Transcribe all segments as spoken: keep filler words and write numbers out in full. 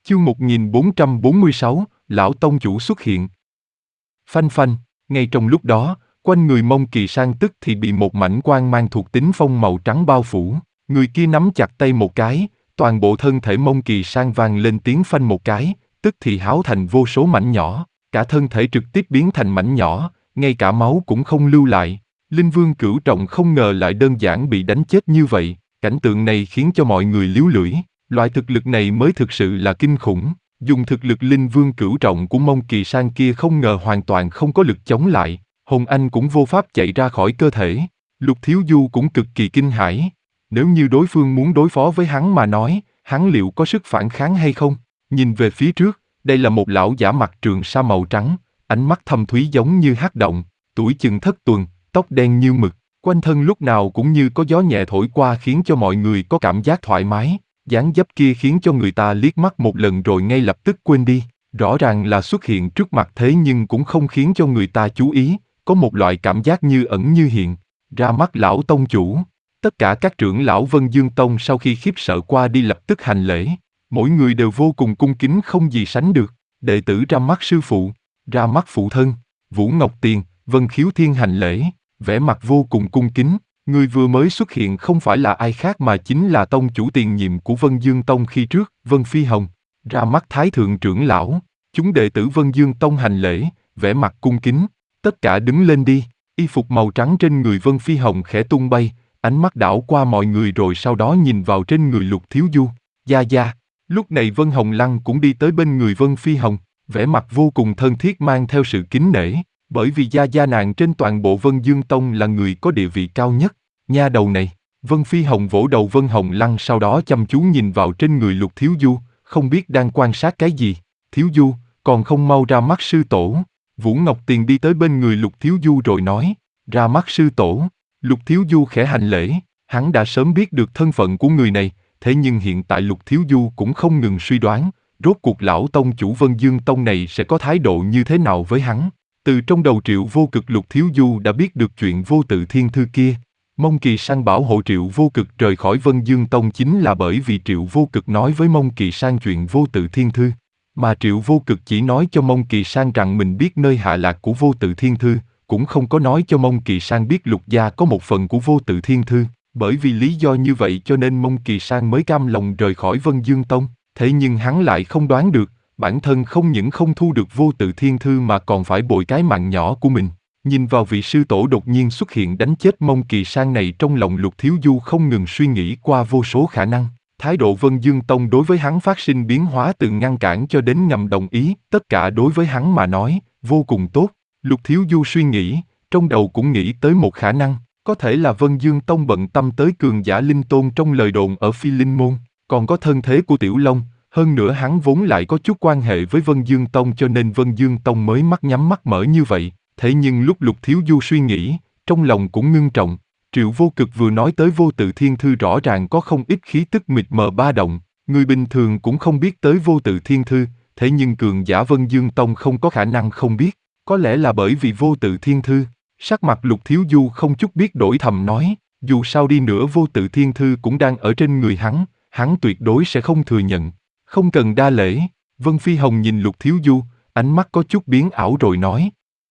Chương một nghìn bốn trăm bốn mươi sáu, Lão Tông Chủ xuất hiện. Phanh phanh, ngay trong lúc đó, quanh người Mông Kỳ Sang tức thì bị một mảnh quang mang thuộc tính phong màu trắng bao phủ, người kia nắm chặt tay một cái, toàn bộ thân thể Mông Kỳ Sang vang lên tiếng phanh một cái, tức thì háo thành vô số mảnh nhỏ, cả thân thể trực tiếp biến thành mảnh nhỏ, ngay cả máu cũng không lưu lại. Linh Vương Cửu Trọng không ngờ lại đơn giản bị đánh chết như vậy, cảnh tượng này khiến cho mọi người líu lưỡi. Loại thực lực này mới thực sự là kinh khủng, dùng thực lực Linh Vương Cửu Trọng của Mông Kỳ Sang kia không ngờ hoàn toàn không có lực chống lại, hồn anh cũng vô pháp chạy ra khỏi cơ thể. Lục Thiếu Du cũng cực kỳ kinh hãi, nếu như đối phương muốn đối phó với hắn mà nói, hắn liệu có sức phản kháng hay không? Nhìn về phía trước, đây là một lão giả mặc trường sa màu trắng, ánh mắt thâm thúy giống như hắc động, tuổi chừng thất tuần, tóc đen như mực, quanh thân lúc nào cũng như có gió nhẹ thổi qua khiến cho mọi người có cảm giác thoải mái. Dáng dấp kia khiến cho người ta liếc mắt một lần rồi ngay lập tức quên đi, rõ ràng là xuất hiện trước mặt thế nhưng cũng không khiến cho người ta chú ý, có một loại cảm giác như ẩn như hiện. Ra mắt lão tông chủ, tất cả các trưởng lão Vân Dương Tông sau khi khiếp sợ qua đi lập tức hành lễ, mỗi người đều vô cùng cung kính không gì sánh được. Đệ tử ra mắt sư phụ, ra mắt phụ thân, Vũ Ngọc Tiền, Vân Khiếu Thiên hành lễ, vẻ mặt vô cùng cung kính. Người vừa mới xuất hiện không phải là ai khác mà chính là tông chủ tiền nhiệm của Vân Dương Tông khi trước, Vân Phi Hồng. Ra mắt Thái Thượng trưởng lão, chúng đệ tử Vân Dương Tông hành lễ, vẻ mặt cung kính, tất cả đứng lên đi. Y phục màu trắng trên người Vân Phi Hồng khẽ tung bay, ánh mắt đảo qua mọi người rồi sau đó nhìn vào trên người Lục Thiếu Du. Gia Gia. Lúc này Vân Hồng Lăng cũng đi tới bên người Vân Phi Hồng, vẻ mặt vô cùng thân thiết mang theo sự kính nể. Bởi vì Gia Gia nàng trên toàn bộ Vân Dương Tông là người có địa vị cao nhất. Nha đầu này, Vân Phi Hồng vỗ đầu Vân Hồng Lăng sau đó chăm chú nhìn vào trên người Lục Thiếu Du, không biết đang quan sát cái gì. Thiếu Du, còn không mau ra mắt sư tổ. Vũ Ngọc Tiền đi tới bên người Lục Thiếu Du rồi nói, ra mắt sư tổ. Lục Thiếu Du khẽ hành lễ, hắn đã sớm biết được thân phận của người này, thế nhưng hiện tại Lục Thiếu Du cũng không ngừng suy đoán, rốt cuộc lão tông chủ Vân Dương Tông này sẽ có thái độ như thế nào với hắn. Từ trong đầu Triệu Vô Cực Lục Thiếu Du đã biết được chuyện vô tự thiên thư kia. Mông Kỳ Sang bảo hộ Triệu Vô Cực rời khỏi Vân Dương Tông chính là bởi vì Triệu Vô Cực nói với Mông Kỳ Sang chuyện vô tự thiên thư. Mà Triệu Vô Cực chỉ nói cho Mông Kỳ Sang rằng mình biết nơi hạ lạc của vô tự thiên thư, cũng không có nói cho Mông Kỳ Sang biết Lục gia có một phần của vô tự thiên thư. Bởi vì lý do như vậy cho nên Mông Kỳ Sang mới cam lòng rời khỏi Vân Dương Tông. Thế nhưng hắn lại không đoán được, bản thân không những không thu được vô tự thiên thư mà còn phải bội cái mạng nhỏ của mình. Nhìn vào vị sư tổ đột nhiên xuất hiện đánh chết Mông Kỳ Sang này trong lòng Lục Thiếu Du không ngừng suy nghĩ qua vô số khả năng. Thái độ Vân Dương Tông đối với hắn phát sinh biến hóa từ ngăn cản cho đến ngầm đồng ý, tất cả đối với hắn mà nói, vô cùng tốt. Lục Thiếu Du suy nghĩ, trong đầu cũng nghĩ tới một khả năng, có thể là Vân Dương Tông bận tâm tới cường giả linh tôn trong lời đồn ở Phi Linh Môn, còn có thân thế của Tiểu Long. Hơn nữa hắn vốn lại có chút quan hệ với Vân Dương Tông cho nên Vân Dương Tông mới mắt nhắm mắt mở như vậy. Thế nhưng lúc Lục Thiếu Du suy nghĩ, trong lòng cũng ngưng trọng. Triệu Vô Cực vừa nói tới vô tự thiên thư rõ ràng có không ít khí tức mịt mờ ba động. Người bình thường cũng không biết tới vô tự thiên thư, thế nhưng cường giả Vân Dương Tông không có khả năng không biết. Có lẽ là bởi vì vô tự thiên thư. Sắc mặt Lục Thiếu Du không chút biết đổi thầm nói, dù sao đi nữa vô tự thiên thư cũng đang ở trên người hắn, hắn tuyệt đối sẽ không thừa nhận. Không cần đa lễ. Vân Phi Hồng nhìn Lục Thiếu Du, ánh mắt có chút biến ảo rồi nói.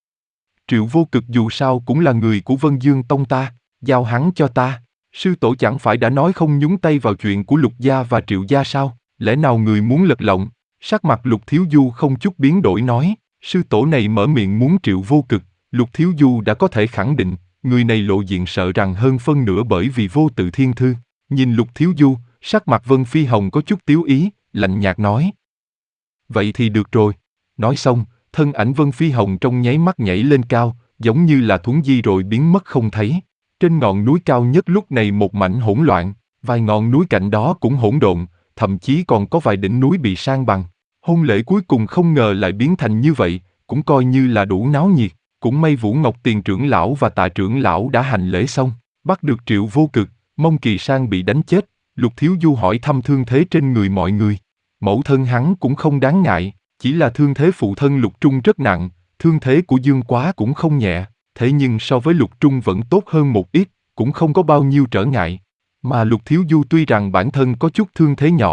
Triệu Vô Cực dù sao cũng là người của Vân Dương Tông ta, giao hắn cho ta. Sư tổ chẳng phải đã nói không nhúng tay vào chuyện của Lục gia và Triệu gia sao? Lẽ nào người muốn lật lọng? Sắc mặt Lục Thiếu Du không chút biến đổi nói, sư tổ này mở miệng muốn Triệu Vô Cực, Lục Thiếu Du đã có thể khẳng định, người này lộ diện sợ rằng hơn phân nửa bởi vì vô tự thiên thư. Nhìn Lục Thiếu Du, sắc mặt Vân Phi Hồng có chút tiếu ý, lạnh nhạt nói. Vậy thì được rồi. Nói xong, thân ảnh Vân Phi Hồng trong nháy mắt nhảy lên cao, giống như là thuấn di rồi biến mất không thấy. Trên ngọn núi cao nhất lúc này một mảnh hỗn loạn, vài ngọn núi cạnh đó cũng hỗn độn, thậm chí còn có vài đỉnh núi bị san bằng. Hôn lễ cuối cùng không ngờ lại biến thành như vậy, cũng coi như là đủ náo nhiệt. Cũng may Vũ Ngọc Tiền trưởng lão và Tạ trưởng lão đã hành lễ xong, bắt được Triệu Vô Cực, Mông Kỳ Sang bị đánh chết. Lục Thiếu Du hỏi thăm thương thế trên người mọi người. Mẫu thân hắn cũng không đáng ngại, chỉ là thương thế phụ thân Lục Trung rất nặng, thương thế của Dương Quá cũng không nhẹ, thế nhưng so với Lục Trung vẫn tốt hơn một ít, cũng không có bao nhiêu trở ngại. Mà Lục Thiếu Du tuy rằng bản thân có chút thương thế nhỏ,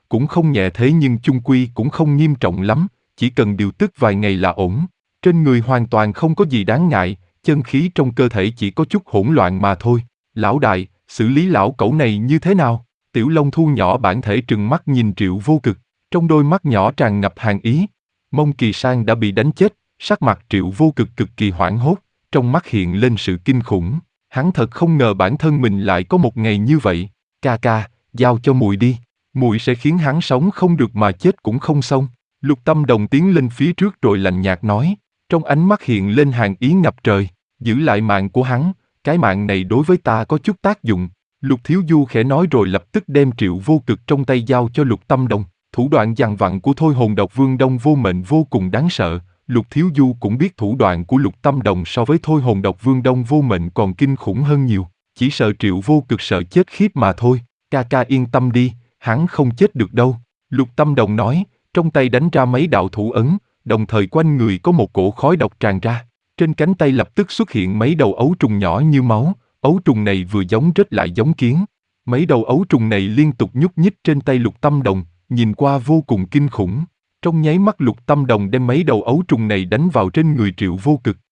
cũng không nhẹ thế nhưng chung quy cũng không nghiêm trọng lắm, chỉ cần điều tức vài ngày là ổn. Trên người hoàn toàn không có gì đáng ngại, chân khí trong cơ thể chỉ có chút hỗn loạn mà thôi. Lão đại, xử lý lão cẩu này như thế nào? Tiểu Long thu nhỏ bản thể trừng mắt nhìn Triệu Vô Cực, trong đôi mắt nhỏ tràn ngập hàn ý. Mông Kỳ Sang đã bị đánh chết, sắc mặt Triệu Vô Cực cực kỳ hoảng hốt, trong mắt hiện lên sự kinh khủng. Hắn thật không ngờ bản thân mình lại có một ngày như vậy. Ca ca, giao cho muội đi, muội sẽ khiến hắn sống không được mà chết cũng không xong. Lục Tâm Đồng tiến lên phía trước rồi lạnh nhạt nói, trong ánh mắt hiện lên hàn ý ngập trời, giữ lại mạng của hắn, cái mạng này đối với ta có chút tác dụng. Lục Thiếu Du khẽ nói rồi lập tức đem Triệu Vô Cực trong tay giao cho Lục Tâm Đồng. Thủ đoạn dằn vặn của Thôi Hồn Độc Vương Đông Vô Mệnh vô cùng đáng sợ. Lục Thiếu Du cũng biết thủ đoạn của Lục Tâm Đồng so với Thôi Hồn Độc Vương Đông Vô Mệnh còn kinh khủng hơn nhiều. Chỉ sợ Triệu Vô Cực sợ chết khiếp mà thôi. Ca ca yên tâm đi, hắn không chết được đâu. Lục Tâm Đồng nói, trong tay đánh ra mấy đạo thủ ấn, đồng thời quanh người có một cổ khói độc tràn ra. Trên cánh tay lập tức xuất hiện mấy đầu ấu trùng nhỏ như máu, ấu trùng này vừa giống rết lại giống kiến. Mấy đầu ấu trùng này liên tục nhúc nhích trên tay Lục Tâm Đồng, nhìn qua vô cùng kinh khủng. Trong nháy mắt Lục Tâm Đồng đem mấy đầu ấu trùng này đánh vào trên người Triệu Vô Cực.